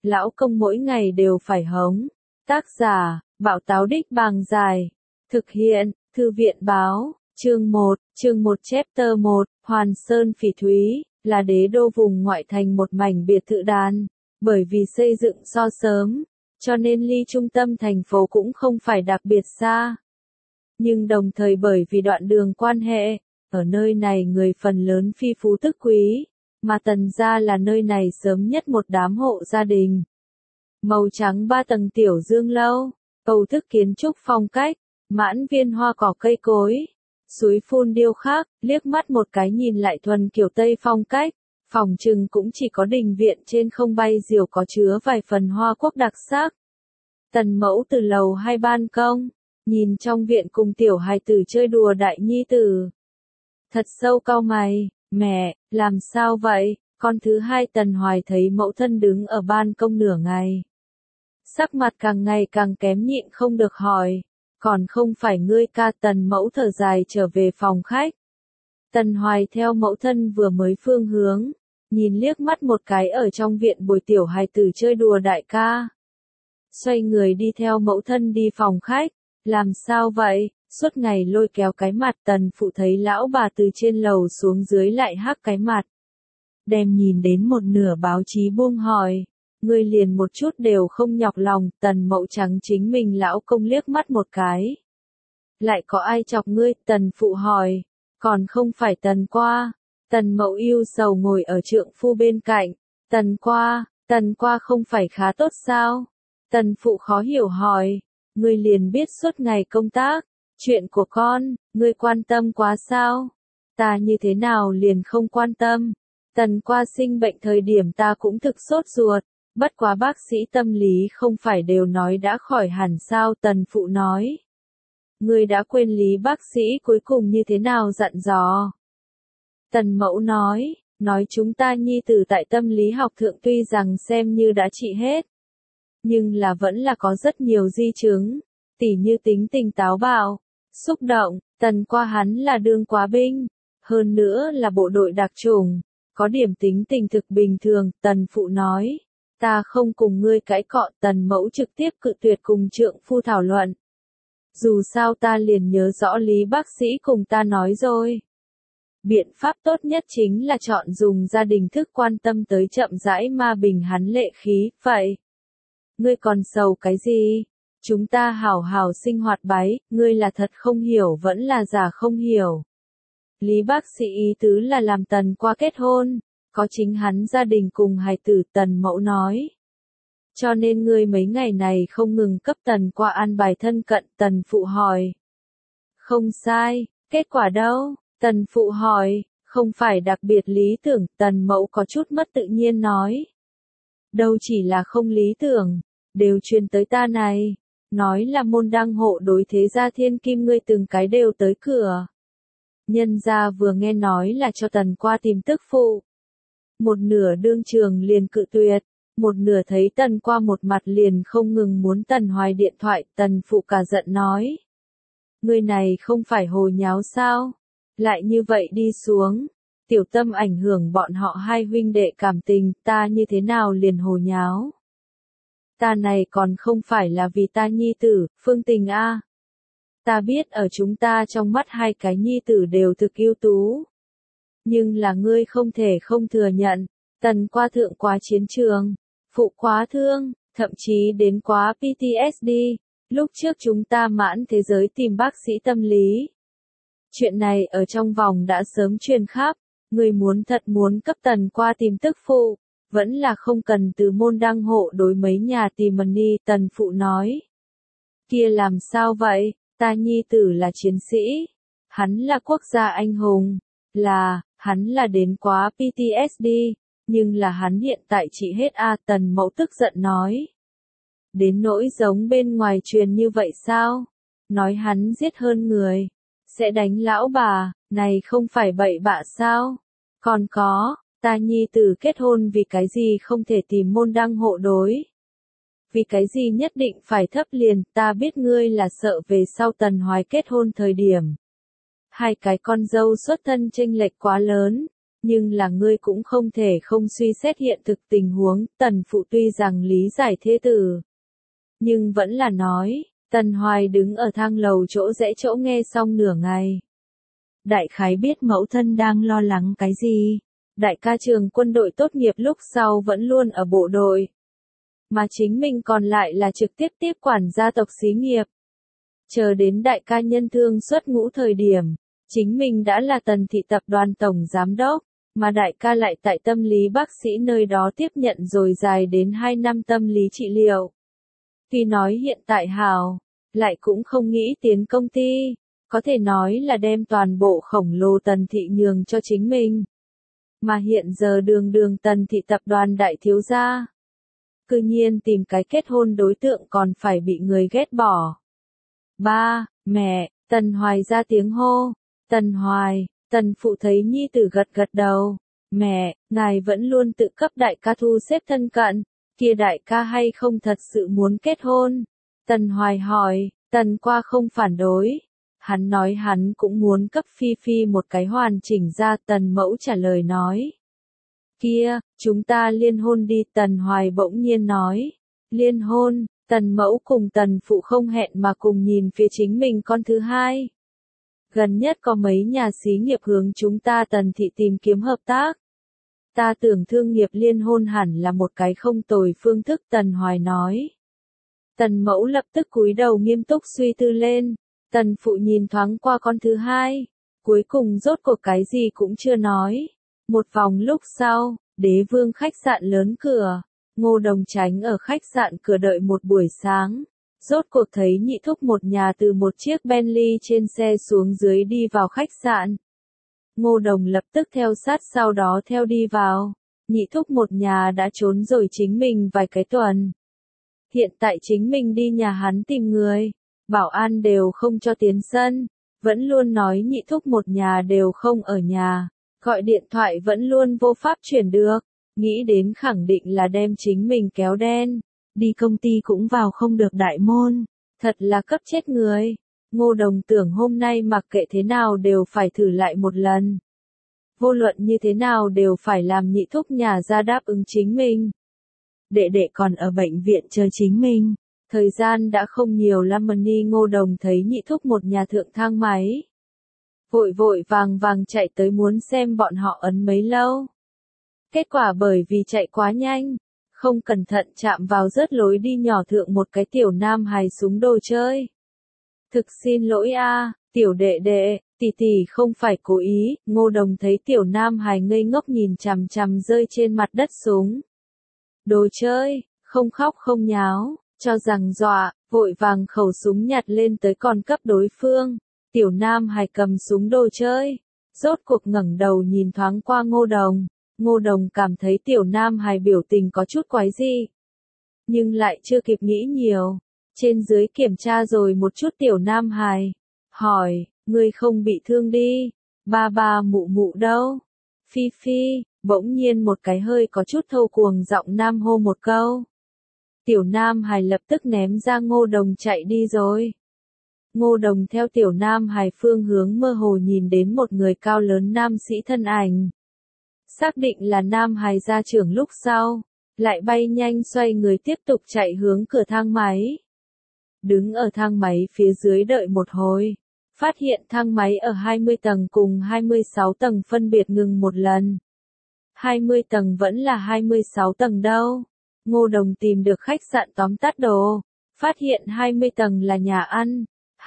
lão công mỗi ngày đều phải hống. Tác giả, Bảo Táo Đích Bàng Dài. Thực hiện, Thư viện Báo, chương 1 chapter 1, Hoàn Sơn Phỉ Thúy, là đế đô vùng ngoại thành một mảnh biệt thự đàn. Bởi vì xây dựng so sớm, cho nên ly trung tâm thành phố cũng không phải đặc biệt xa. Nhưng đồng thời bởi vì đoạn đường quan hệ, ở nơi này người phần lớn phi phú tức quý, mà Tần gia là nơi này sớm nhất một đám hộ gia đình. Màu trắng 3 tầng tiểu dương lâu, cầu thức kiến trúc phong cách, mãn viên hoa cỏ cây cối, suối phun điêu khắc, liếc mắt một cái nhìn lại thuần kiểu Tây phong cách, phòng trừng cũng chỉ có đình viện trên không bay diều có chứa vài phần hoa quốc đặc sắc. Tần mẫu từ lầu 2 ban công, nhìn trong viện cùng tiểu hài tử chơi đùa đại nhi tử. Thật sâu cau mày, mẹ, làm sao vậy? Con thứ hai Tần Hoài thấy mẫu thân đứng ở ban công nửa ngày. Sắc mặt càng ngày càng kém nhịn không được hỏi, còn không phải ngươi ca? Tần mẫu thở dài trở về phòng khách. Tần Hoài theo mẫu thân vừa mới phương hướng, nhìn liếc mắt một cái ở trong viện bồi tiểu hài tử chơi đùa đại ca. Xoay người đi theo mẫu thân đi phòng khách, làm sao vậy? Suốt ngày lôi kéo cái mặt. Tần phụ thấy lão bà từ trên lầu xuống dưới lại hắc cái mặt. Đem nhìn đến một nửa báo chí buông hỏi, ngươi liền một chút đều không nhọc lòng. Tần mẫu trắng chính mình lão công liếc mắt một cái. Lại có ai chọc ngươi? Tần phụ hỏi, còn không phải Tần qua. Tần mẫu yêu sầu ngồi ở trượng phu bên cạnh. Tần qua không phải khá tốt sao? Tần phụ khó hiểu hỏi, ngươi liền biết suốt ngày công tác, chuyện của con, ngươi quan tâm quá sao? Ta như thế nào liền không quan tâm? Tần qua sinh bệnh thời điểm ta cũng thực sốt ruột, bất quá bác sĩ tâm lý không phải đều nói đã khỏi hẳn sao? Tần phụ nói, ngươi đã quên lý bác sĩ cuối cùng như thế nào dặn dò? Tần mẫu nói chúng ta nhi tử tại tâm lý học thượng tuy rằng xem như đã trị hết, nhưng là vẫn là có rất nhiều di chứng, tỉ như tính tình táo bạo, xúc động. Tần qua hắn là đương quá binh, hơn nữa là bộ đội đặc chủng, có điểm tính tình thực bình thường. Tần phụ nói, ta không cùng ngươi cãi cọ. Tần mẫu trực tiếp cự tuyệt cùng trượng phu thảo luận. Dù sao ta liền nhớ rõ lý bác sĩ cùng ta nói rồi. Biện pháp tốt nhất chính là chọn dùng gia đình thức quan tâm tới chậm rãi ma bình hắn lệ khí. Vậy, ngươi còn sầu cái gì? Chúng ta hảo hảo sinh hoạt bái. Ngươi là thật không hiểu vẫn là giả không hiểu? Lý bác sĩ ý tứ là làm Tần qua kết hôn, có chính hắn gia đình cùng hài tử. Tần mẫu nói, cho nên ngươi mấy ngày này không ngừng cấp Tần qua an bài thân cận. Tần phụ hỏi, không sai, kết quả đâu? Tần phụ hỏi, không phải đặc biệt lý tưởng. Tần mẫu có chút mất tự nhiên nói, đâu chỉ là không lý tưởng, đều truyền tới ta này, nói là môn đăng hộ đối thế gia thiên kim ngươi từng cái đều tới cửa. Nhân gia vừa nghe nói là cho Tần qua tìm tức phụ, một nửa đương trường liền cự tuyệt, một nửa thấy Tần qua một mặt liền không ngừng muốn Tần Hoài điện thoại. Tần phụ cả giận nói, ngươi này không phải hồ nháo sao? Lại như vậy đi xuống, tiểu tâm ảnh hưởng bọn họ hai huynh đệ cảm tình. Ta như thế nào liền hồ nháo? Ta này còn không phải là vì ta nhi tử, Phương Tình a. Ta biết ở chúng ta trong mắt hai cái nhi tử đều thực ưu tú. Nhưng là ngươi không thể không thừa nhận, Tần qua thượng quá chiến trường, phụ quá thương, thậm chí đến quá PTSD. Lúc trước chúng ta mãn thế giới tìm bác sĩ tâm lý. Chuyện này ở trong vòng đã sớm truyền khắp, ngươi thật muốn cấp Tần qua tìm tức phụ, vẫn là không cần từ môn đăng hộ đối mấy nhà tìm money. Tần phụ nói, kia làm sao vậy? Ta nhi tử là chiến sĩ, hắn là quốc gia anh hùng, hắn là đến quá PTSD, nhưng là hắn hiện tại trị hết a. Tần mẫu tức giận nói, đến nỗi giống bên ngoài truyền như vậy sao? Nói hắn giết hơn người, sẽ đánh lão bà, này không phải bậy bạ sao? Còn có, ta nhi tử kết hôn vì cái gì không thể tìm môn đăng hộ đối? Vì cái gì nhất định phải thấp liền? Ta biết ngươi là sợ về sau Tần Hoài kết hôn thời điểm hai cái con dâu xuất thân chênh lệch quá lớn, Nhưng là ngươi cũng không thể không suy xét hiện thực tình huống, tần phụ tuy rằng lý giải thế tử. Nhưng vẫn là nói, Tần Hoài đứng ở thang lầu chỗ rẽ chỗ nghe xong nửa ngày. Đại khái biết mẫu thân đang lo lắng cái gì. Đại ca trường quân đội tốt nghiệp lúc sau vẫn luôn ở bộ đội. Mà chính mình còn lại là trực tiếp tiếp quản gia tộc xí nghiệp. Chờ đến đại ca nhân thương xuất ngũ thời điểm, chính mình đã là Tần thị tập đoàn tổng giám đốc, mà đại ca lại tại tâm lý bác sĩ nơi đó tiếp nhận rồi dài đến 2 năm tâm lý trị liệu. Tuy nói hiện tại hào, lại cũng không nghĩ tiến công ty, có thể nói là đem toàn bộ khổng lồ Tần thị nhường cho chính mình. Mà hiện giờ đường Tần thị tập đoàn đại thiếu gia. Cư nhiên tìm cái kết hôn đối tượng còn phải bị người ghét bỏ. Ba, mẹ, Tần Hoài ra tiếng hô. Tần Hoài, Tần phụ thấy nhi tử gật gật đầu. Mẹ, ngài vẫn luôn tự cấp đại ca thu xếp thân cận. Kia đại ca hay không thật sự muốn kết hôn? Tần Hoài hỏi, Tần qua không phản đối. Hắn nói hắn cũng muốn cấp Phi Phi một cái hoàn chỉnh ra. Tần mẫu trả lời nói. Kia, chúng ta liên hôn đi. Tần Hoài bỗng nhiên nói. Liên hôn, Tần mẫu cùng Tần phụ không hẹn mà cùng nhìn phía chính mình con thứ hai. Gần nhất có mấy nhà xí nghiệp hướng chúng ta Tần thị tìm kiếm hợp tác. Ta tưởng thương nghiệp liên hôn hẳn là một cái không tồi phương thức. Tần Hoài nói. Tần mẫu lập tức cúi đầu nghiêm túc suy tư lên. Tần phụ nhìn thoáng qua con thứ hai. Cuối cùng rốt cuộc cái gì cũng chưa nói. Một vòng lúc sau, Đế Vương khách sạn lớn cửa. Ngô Đồng tránh ở khách sạn cửa đợi một buổi sáng. Rốt cuộc thấy nhị thúc một nhà từ một chiếc Bentley trên xe xuống dưới đi vào khách sạn. Ngô Đồng lập tức theo sát sau đó theo đi vào. Nhị thúc một nhà đã trốn rồi chính mình vài cái tuần. Hiện tại chính mình đi nhà hắn tìm người. Bảo an đều không cho tiến sân. Vẫn luôn nói nhị thúc một nhà đều không ở nhà. Gọi điện thoại vẫn luôn vô pháp chuyển được. Nghĩ đến khẳng định là đem chính mình kéo đen. Đi công ty cũng vào không được đại môn. Thật là cấp chết người. Ngô Đồng tưởng hôm nay mặc kệ thế nào đều phải thử lại một lần. Vô luận như thế nào đều phải làm nhị thúc nhà ra đáp ứng chính mình. Đệ đệ còn ở bệnh viện chờ chính mình. Thời gian đã không nhiều lắm Money. Ngô Đồng thấy nhị thúc một nhà thượng thang máy. Vội vội vàng chạy tới muốn xem bọn họ ấn mấy lâu. Kết quả bởi vì chạy quá nhanh, không cẩn thận chạm vào rớt lối đi nhỏ thượng một cái tiểu nam hài súng đồ chơi. Thực xin lỗi a, tiểu đệ đệ, tỷ tỷ không phải cố ý. Ngô Đồng thấy tiểu nam hài ngây ngốc nhìn chằm chằm rơi trên mặt đất súng đồ chơi, không khóc không nháo, cho rằng dọa, vội vàng khẩu súng nhặt lên tới còn cấp đối phương. Tiểu nam hài cầm súng đồ chơi, rốt cuộc ngẩng đầu nhìn thoáng qua Ngô Đồng. Ngô Đồng cảm thấy tiểu nam hài biểu tình có chút quái dị. Nhưng lại chưa kịp nghĩ nhiều. Trên dưới kiểm tra rồi một chút tiểu nam hài. Hỏi, ngươi không bị thương đi. Ba mụ mụ đâu? Phi Phi, bỗng nhiên một cái hơi có chút thô cuồng giọng nam hô một câu. Tiểu nam hài lập tức ném ra Ngô Đồng chạy đi rồi. Ngô Đồng theo tiểu nam hài phương hướng mơ hồ nhìn đến một người cao lớn nam sĩ thân ảnh. Xác định là nam hài gia trưởng lúc sau, lại bay nhanh xoay người tiếp tục chạy hướng cửa thang máy. Đứng ở thang máy phía dưới đợi một hồi, phát hiện thang máy ở 20 tầng cùng 26 tầng phân biệt ngừng một lần. 20 tầng vẫn là 26 tầng đâu. Ngô Đồng tìm được khách sạn tóm tắt đồ, phát hiện 20 tầng là nhà ăn,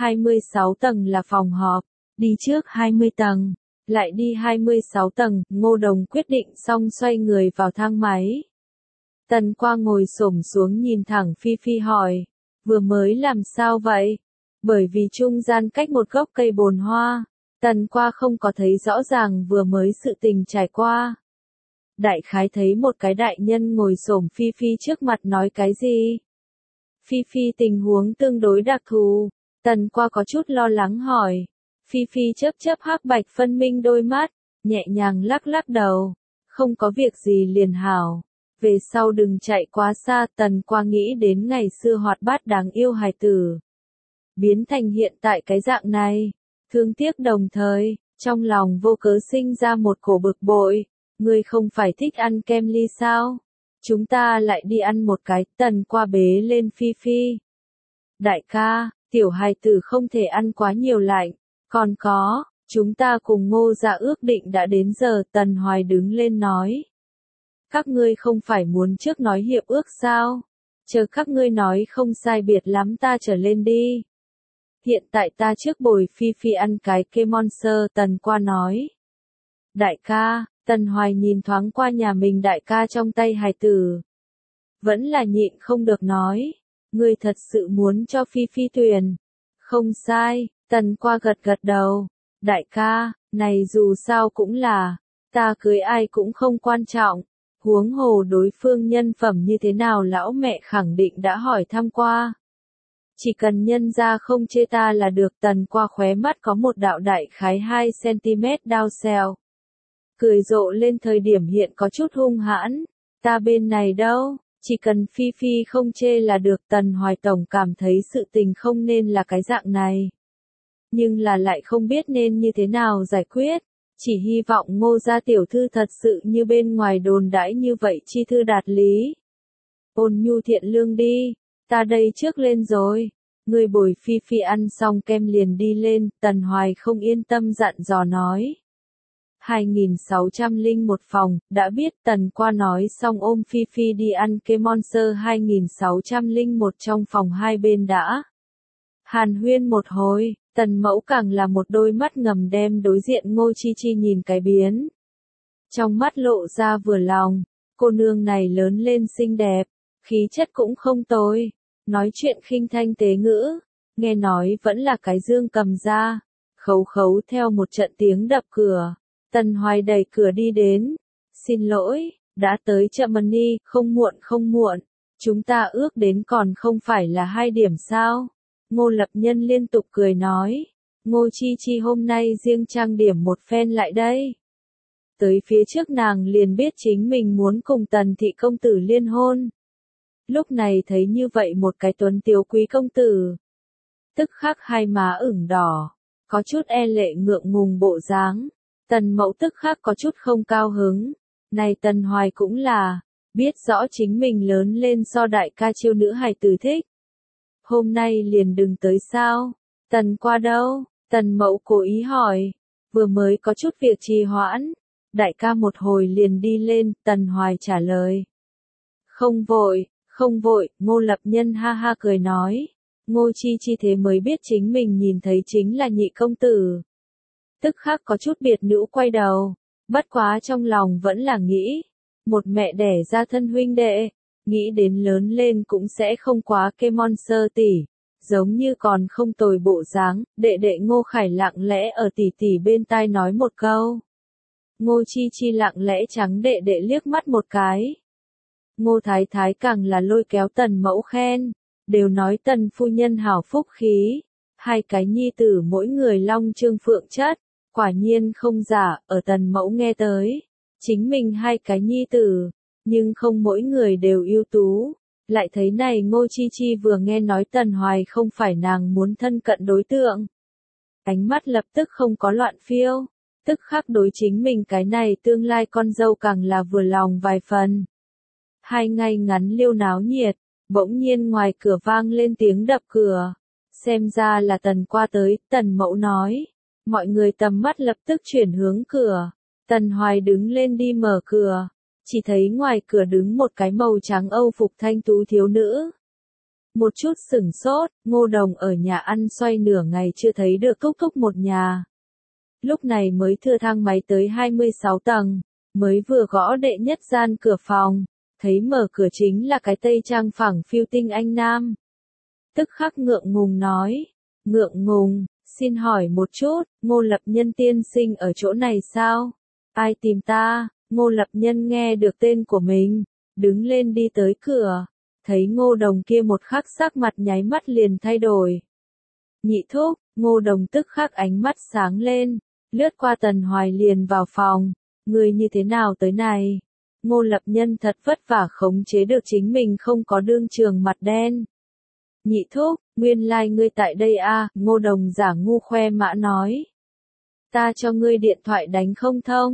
26 tầng là phòng họp, đi trước 20 tầng. Lại đi 26 tầng, Ngô Đồng quyết định xong xoay người vào thang máy. Tần qua ngồi xổm xuống nhìn thẳng Phi Phi hỏi, vừa mới làm sao vậy? Bởi vì trung gian cách một gốc cây bồn hoa, Tần qua không có thấy rõ ràng vừa mới sự tình trải qua. Đại khái thấy một cái đại nhân ngồi xổm Phi Phi trước mặt nói cái gì? Phi Phi tình huống tương đối đặc thù, Tần qua có chút lo lắng hỏi. Phi Phi chớp hắc bạch phân minh đôi mắt, nhẹ nhàng lắc đầu, không có việc gì liền hảo. Về sau đừng chạy quá xa. Tần qua nghĩ đến ngày xưa hoạt bát đáng yêu hài tử. Biến thành hiện tại cái dạng này, thương tiếc đồng thời, trong lòng vô cớ sinh ra một cổ bực bội. Ngươi không phải thích ăn kem ly sao? Chúng ta lại đi ăn một cái. Tần qua bế lên Phi Phi. Đại ca, tiểu hài tử không thể ăn quá nhiều lạnh. Còn có, chúng ta cùng Ngô Gia ước định đã đến giờ. Tần Hoài đứng lên nói. Các ngươi không phải muốn trước nói hiệp ước sao? Chờ các ngươi nói không sai biệt lắm ta trở lên đi. Hiện tại ta trước bồi Phi Phi ăn cái K-Monster. Tần qua nói. Đại ca, Tần Hoài nhìn thoáng qua nhà mình đại ca trong tay hài tử. Vẫn là nhịn không được nói. Ngươi thật sự muốn cho Phi Phi tuyển. Không sai, Tần qua gật gật đầu. Đại ca, này dù sao cũng là, ta cưới ai cũng không quan trọng. Huống hồ đối phương nhân phẩm như thế nào lão mẹ khẳng định đã hỏi thăm qua. Chỉ cần nhân ra không chê ta là được. Tần qua khóe mắt có một đạo đại khái 2 cm đao xèo. Cười rộ lên thời điểm hiện có chút hung hãn. Ta bên này đâu, chỉ cần Phi Phi không chê là được. Tần Hoài Tổng cảm thấy sự tình không nên là cái dạng này. Nhưng là lại không biết nên như thế nào giải quyết. Chỉ hy vọng Ngô gia tiểu thư thật sự như bên ngoài đồn đãi như vậy chi thư đạt lý. Ôn nhu thiện lương đi, ta đây trước lên rồi. Người bồi Phi Phi ăn xong kem liền đi lên. Tần Hoài không yên tâm dặn dò nói. 2601 phòng, đã biết. Tần qua nói xong ôm Phi Phi đi ăn K-Monster. 2601 trong phòng hai bên đã hàn huyên một hồi. Tần mẫu càng là một đôi mắt ngầm đem đối diện Ngô Chi Chi nhìn cái biến. Trong mắt lộ ra vừa lòng, cô nương này lớn lên xinh đẹp, khí chất cũng không tồi, nói chuyện khinh thanh tế ngữ, nghe nói vẫn là cái dương cầm ra. Khấu khấu theo một trận tiếng đập cửa, Tần Hoài đẩy cửa đi đến. Xin lỗi, đã tới chậm đi, không muộn, chúng ta ước đến còn không phải là 2 điểm sao? Ngô Lập Nhân liên tục cười nói. Ngô Chi Chi hôm nay riêng trang điểm một phen lại đây. Tới phía trước nàng liền biết chính mình muốn cùng Tần thị công tử liên hôn. Lúc này thấy như vậy một cái tuấn tiếu quý công tử. Tức khắc hai má ửng đỏ, có chút e lệ ngượng ngùng bộ dáng. Tần mẫu tức khắc có chút không cao hứng. Này Tần Hoài cũng là, biết rõ chính mình lớn lên so đại ca chiêu nữ hài tử thích. Hôm nay liền đừng tới sao? Tần qua đâu? Tần mẫu cố ý hỏi. Vừa mới có chút việc trì hoãn. Đại ca một hồi liền đi lên. Tần Hoài trả lời. Không vội, Ngô Lập Nhân ha ha cười nói. Ngô Chi Chi thế mới biết chính mình nhìn thấy chính là nhị công tử. Tức khắc có chút biệt nữ quay đầu. Bất quá trong lòng vẫn là nghĩ. Một mẹ đẻ ra thân huynh đệ. Nghĩ đến lớn lên cũng sẽ không quá K-Monster tỷ, giống như còn không tồi bộ dáng. Đệ đệ Ngô Khải lặng lẽ ở tỷ tỷ bên tai nói một câu. Ngô Chi Chi lặng lẽ trắng đệ đệ liếc mắt một cái. Ngô Thái Thái càng là lôi kéo Tần mẫu khen, đều nói Tần phu nhân hảo phúc khí, 2 cái nhi tử mỗi người long trương phượng chất, quả nhiên không giả. Ở Tần mẫu nghe tới, chính mình 2 cái nhi tử. Nhưng không mỗi người đều ưu tú. Lại thấy này Ngô Chi Chi vừa nghe nói Tần Hoài không phải nàng muốn thân cận đối tượng. Ánh mắt lập tức không có loạn phiêu. Tức khắc đối chính mình cái này tương lai con dâu càng là vừa lòng vài phần. 2 ngày ngắn liêu náo nhiệt. Bỗng nhiên ngoài cửa vang lên tiếng đập cửa. Xem ra là Tần qua tới. Tần mẫu nói. Mọi người tầm mắt lập tức chuyển hướng cửa. Tần Hoài đứng lên đi mở cửa. Chỉ thấy ngoài cửa đứng một cái màu trắng Âu phục thanh tú thiếu nữ. Một chút sửng sốt, Ngô Đồng ở nhà ăn xoay nửa ngày chưa thấy được Cúc Cúc một nhà. Lúc này mới thưa thang máy tới 26 tầng, mới vừa gõ đệ nhất gian cửa phòng, thấy mở cửa chính là cái tây trang phẳng phiu tinh anh nam. Tức khắc ngượng ngùng nói, ngượng ngùng, xin hỏi một chút, Ngô Lập Nhân tiên sinh ở chỗ này sao? Ai tìm ta? Ngô Lập Nhân nghe được tên của mình, đứng lên đi tới cửa, thấy Ngô Đồng kia một khắc sắc mặt nháy mắt liền thay đổi. Nhị thúc, Ngô Đồng tức khắc ánh mắt sáng lên, lướt qua Tần Hoài liền vào phòng, người như thế nào tới này? Ngô Lập Nhân thật vất vả khống chế được chính mình không có đương trường mặt đen. Nhị thúc, nguyên lai ngươi tại đây à? Ngô Đồng giả ngu khoe mã nói. Ta cho ngươi điện thoại đánh không thông.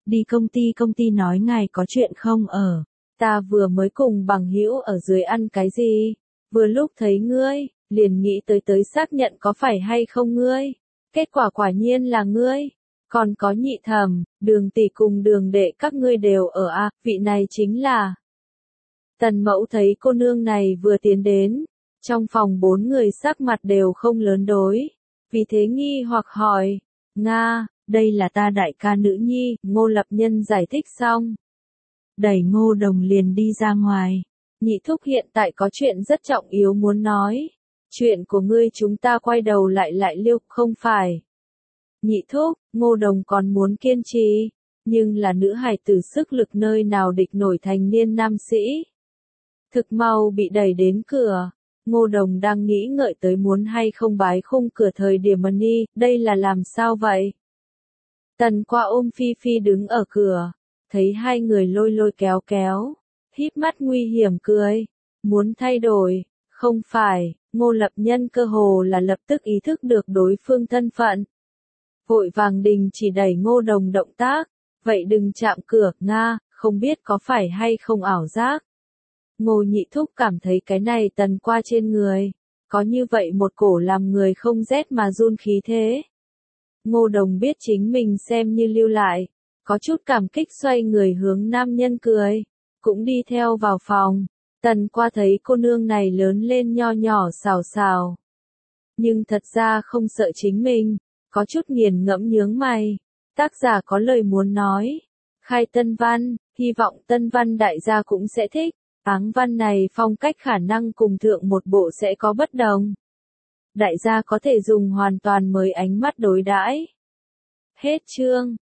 Đi công ty nói ngài có chuyện không ở. Ta vừa mới cùng bằng hữu ở dưới ăn cái gì, vừa lúc thấy ngươi, liền nghĩ tới xác nhận có phải hay không ngươi. Kết quả quả nhiên là ngươi. Còn có Nhị Thẩm, Đường tỷ cùng Đường đệ các ngươi đều ở à, vị này chính là. Tần Mẫu thấy cô nương này vừa tiến đến, trong phòng 4 người sắc mặt đều không lớn đối, vì thế nghi hoặc hỏi, Nga, đây là ta đại ca nữ nhi, Ngô Lập Nhân giải thích xong. Đẩy Ngô Đồng liền đi ra ngoài, Nhị thúc hiện tại có chuyện rất trọng yếu muốn nói, chuyện của ngươi chúng ta quay đầu lại liêu, không phải. Nhị thúc, Ngô Đồng còn muốn kiên trì, nhưng là nữ hài tử sức lực nơi nào địch nổi thành niên nam sĩ. Thực mau bị đẩy đến cửa, Ngô Đồng đang nghĩ ngợi tới muốn hay không bái khung cửa thời điểm Money, đây là làm sao vậy? Tần Qua ôm Phi Phi đứng ở cửa, thấy hai người lôi kéo, híp mắt nguy hiểm cười, muốn thay đổi, không phải, Ngô Lập Nhân cơ hồ là lập tức ý thức được đối phương thân phận. Vội vàng đình chỉ đẩy Ngô Đồng động tác, vậy đừng chạm cửa, Nga, không biết có phải hay không ảo giác. Ngô Nhị thúc cảm thấy cái này Tần Qua trên người, có như vậy một cổ làm người không rét mà run khí thế. Ngô Đồng biết chính mình xem như lưu lại, có chút cảm kích xoay người hướng nam nhân cười, cũng đi theo vào phòng. Tần Qua thấy cô nương này lớn lên nho nhỏ xào. Nhưng thật ra không sợ chính mình, có chút nghiền ngẫm nhướng mày. Tác giả có lời muốn nói. Khai tân văn, hy vọng tân văn đại gia cũng sẽ thích. Áng văn này phong cách khả năng cùng thượng một bộ sẽ có bất đồng. Đại gia có thể dùng hoàn toàn mới ánh mắt đối đãi. Hết chương.